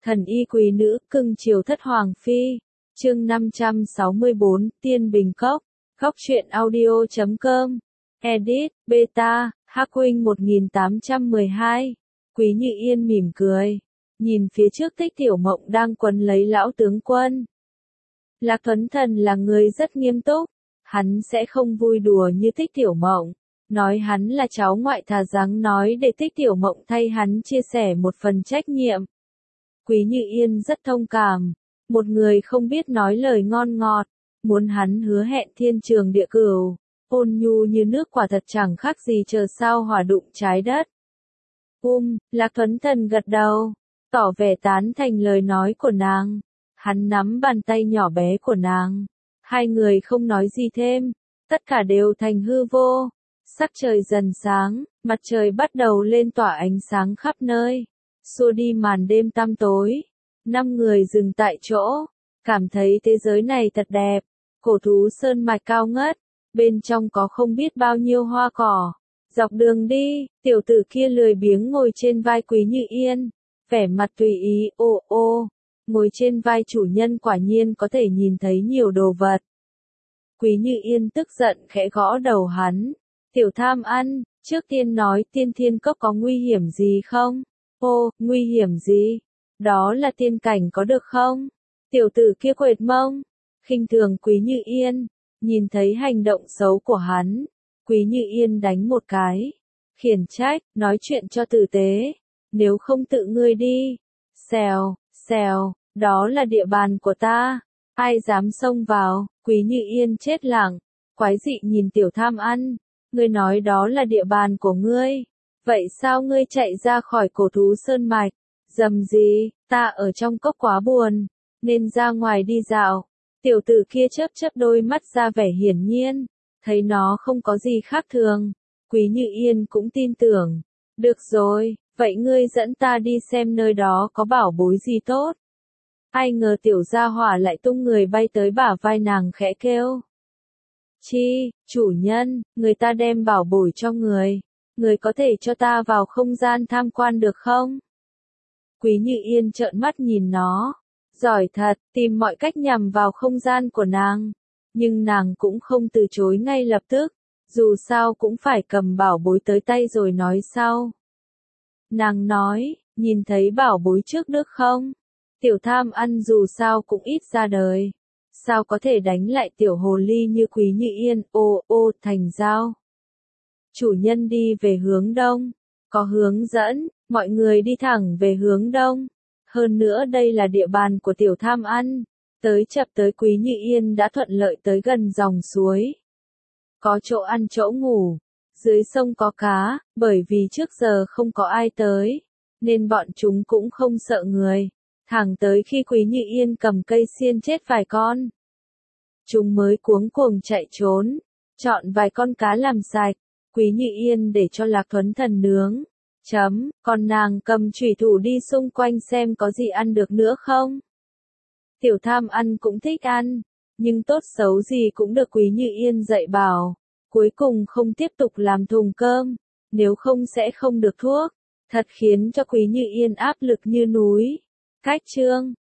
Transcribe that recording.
Thần y quý nữ, cưng chiều thất hoàng phi. Chương 564, Tiên Bình Cốc. Góc truyện audio.com. Edit, Beta, Hắc Huynh 1812. Quý Như Yên mỉm cười, nhìn phía trước Tích Tiểu Mộng đang quấn lấy lão tướng quân. Lạc Tuấn Thần là người rất nghiêm túc, hắn sẽ không vui đùa như Tích Tiểu Mộng. Nói hắn là cháu ngoại thà rằng nói để Tích Tiểu Mộng thay hắn chia sẻ một phần trách nhiệm. Quý Như Yên rất thông cảm, một người không biết nói lời ngon ngọt, muốn hắn hứa hẹn thiên trường địa cửu, ôn nhu như nước quả thật chẳng khác gì chờ sao hỏa đụng trái đất. Lạc Tuấn Thần gật đầu, tỏ vẻ tán thành lời nói của nàng. Hắn nắm bàn tay nhỏ bé của nàng, hai người không nói gì thêm, tất cả đều thành hư vô. Sắc trời dần sáng, mặt trời bắt đầu lên tỏa ánh sáng khắp nơi, xua đi màn đêm tăm tối. 5 người dừng tại chỗ, cảm thấy thế giới này thật đẹp. Cổ thú sơn mạch cao ngất, bên trong có không biết bao nhiêu hoa cỏ. Dọc đường đi, tiểu tử kia lười biếng ngồi trên vai Quý Như Yên, vẻ mặt tùy ý. Ngồi trên vai chủ nhân quả nhiên có thể nhìn thấy nhiều đồ vật. Quý Như Yên tức giận khẽ gõ đầu hắn. Tiểu tham ăn, trước tiên nói Tiên Thiên Cốc có nguy hiểm gì không? Nguy hiểm gì? Đó là tiên cảnh có được không? Tiểu tử kia quệt mông, khinh thường Quý Như Yên, nhìn thấy hành động xấu của hắn, Quý Như Yên đánh một cái, khiển trách, nói chuyện cho tử tế, nếu không tự ngươi đi. Xèo, đó là địa bàn của ta, ai dám xông vào? Quý Như Yên chết lặng, quái dị nhìn tiểu tham ăn, ngươi nói đó là địa bàn của ngươi, vậy sao ngươi chạy ra khỏi cổ thú sơn mạch? Dầm gì, ta ở trong cốc quá buồn, nên ra ngoài đi dạo. Tiểu tử kia chớp đôi mắt ra vẻ hiển nhiên, thấy nó không có gì khác thường. Quý Như Yên cũng tin tưởng. Được rồi, vậy ngươi dẫn ta đi xem nơi đó có bảo bối gì tốt. Ai ngờ tiểu gia hỏa lại tung người bay tới bả vai nàng khẽ kêu. Chủ nhân, người ta đem bảo bối cho người. Người có thể cho ta vào không gian tham quan được không? Quý Như Yên trợn mắt nhìn nó. Giỏi thật, tìm mọi cách nhằm vào không gian của nàng. Nhưng nàng cũng không từ chối ngay lập tức. Dù sao cũng phải cầm bảo bối tới tay rồi nói sau. Nàng nói, nhìn thấy bảo bối trước được không? Tiểu tham ăn dù sao cũng ít ra đời. Sao có thể đánh lại tiểu hồ ly như Quý Như Yên? Thành giao. Chủ nhân đi về hướng đông. Có hướng dẫn, mọi người đi thẳng về hướng đông. Hơn nữa đây là địa bàn của tiểu tham ăn. Tới chập tới Quý Như Yên đã thuận lợi tới gần dòng suối. Có chỗ ăn chỗ ngủ. Dưới sông có cá, bởi vì trước giờ không có ai tới. Nên bọn chúng cũng không sợ người. Thẳng tới khi Quý Như Yên cầm cây xiên chết vài con. Chúng mới cuống cuồng chạy trốn. Chọn vài con cá làm sạch. Quý Như Yên để cho Lạc Tuấn Thần nướng. Còn nàng cầm chủy thủ đi xung quanh xem có gì ăn được nữa không. Tiểu tham ăn cũng thích ăn, nhưng tốt xấu gì cũng được Quý Như Yên dạy bảo. Cuối cùng không tiếp tục làm thùng cơm, nếu không sẽ không được thuốc. Thật khiến cho Quý Như Yên áp lực như núi. Cách chương